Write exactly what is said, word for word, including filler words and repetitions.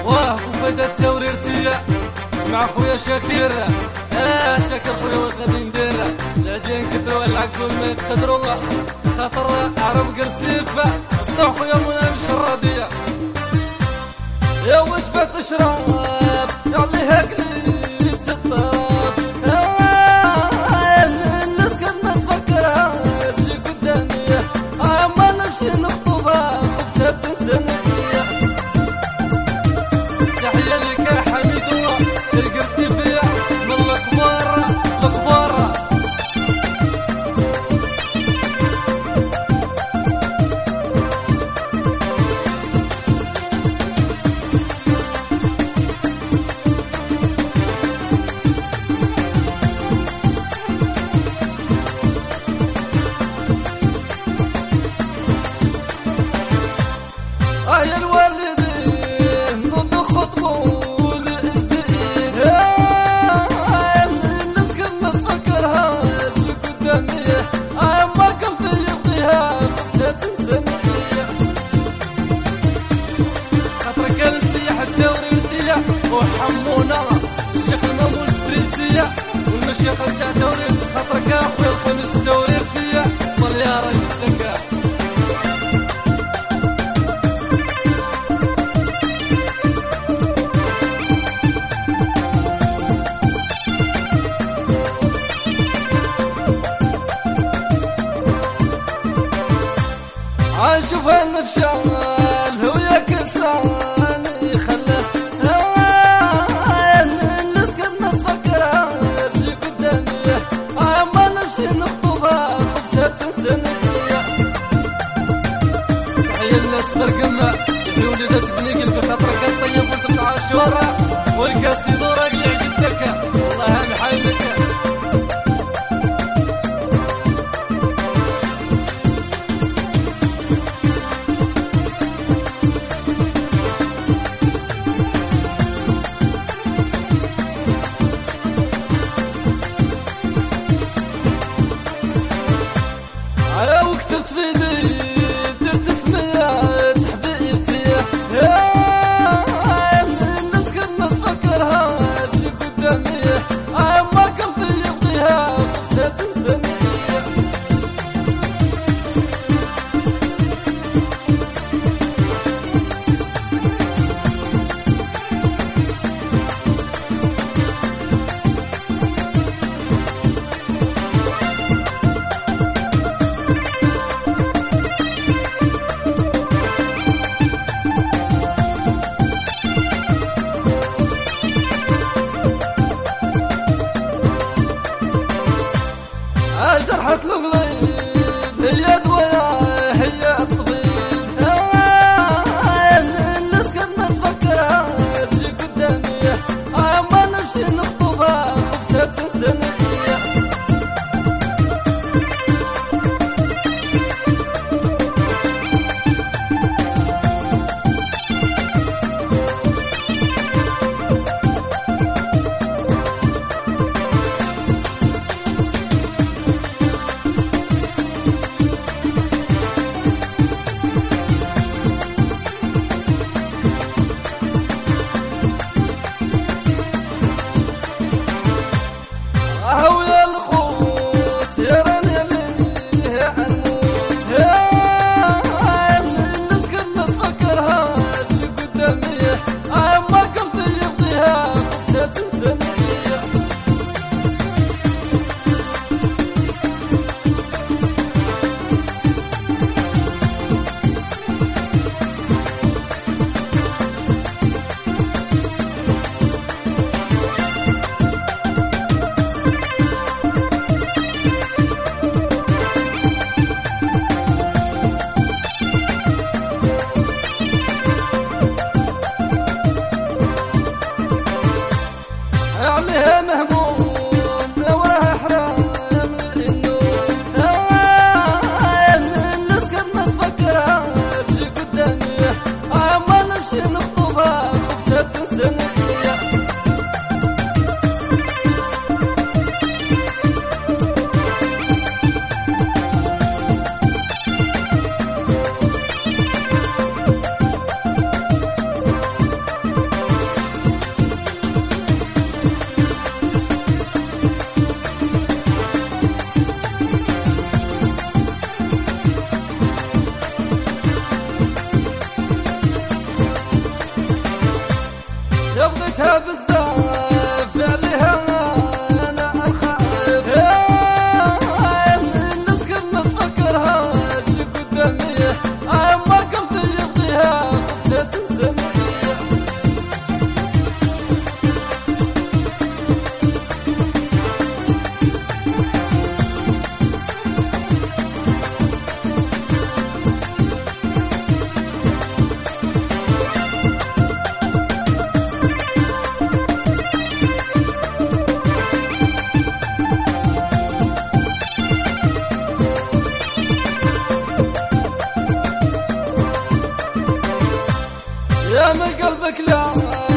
واه وفدا التوريرتية مع خويا شاكر. اه شاكر خويا واش غادي ندير؟ العديان كثروا العقل ما يتقدروا خاطر عرب قرسيف خداو خويا منى الشرادية. يا واش بات تشرب عليها قليت الطراب. آه الناس كانت تفكرها تجي قدامي آه ما نمشي نخطبها خفتها تنساني. تحية لك يا حميد الله القرسيفية من الكبار الكبار. يا الوالدين منذ خطبوا للزين الناس كانت تفكرها تجي قدامي ما كان في يبغيها خفتها تنساني. خاطر كان سياح التوريرتية وحمونا الشيخ المامون الفرنسية والمشيخ تاع تورير. خاطر كان خويا الخميس التوريرتية ضل يا راجل ذكاء. عاشوف النفشال هو يا كسراني خلاه. آه الناس كانت تفكرها تجي قدامي آه ما نمشي نخطبها خفتها تنساني. تحية الناس برقمة اللي ولدت بني قلبي خاطرك الطيب ولد بن عاشورة والكاسي دورك اللي عجبتك الله محمدك. وكتبت في يدي درت سميات حبيبتي الناس كانت تفكرها تجي قدامي ما كان في يبغيها خفتها تنساني. جرحة القليب هي دوايا هي الطبيب. الناس كانت تفكرها تجي قدامي ما نمشي نخطبها خفتها تنساني. عليها مهموم لوراها حرام النوم. الناس كانت تفكرها تجي قدامي ما نمشي نخطبها خفتها تنساني. حبيتها بزاف عليها انا الخايف. الناس كنا تفكرها اللي قدامي اما قلبي يبغيها خفتها تنساني. يا من قلبك لا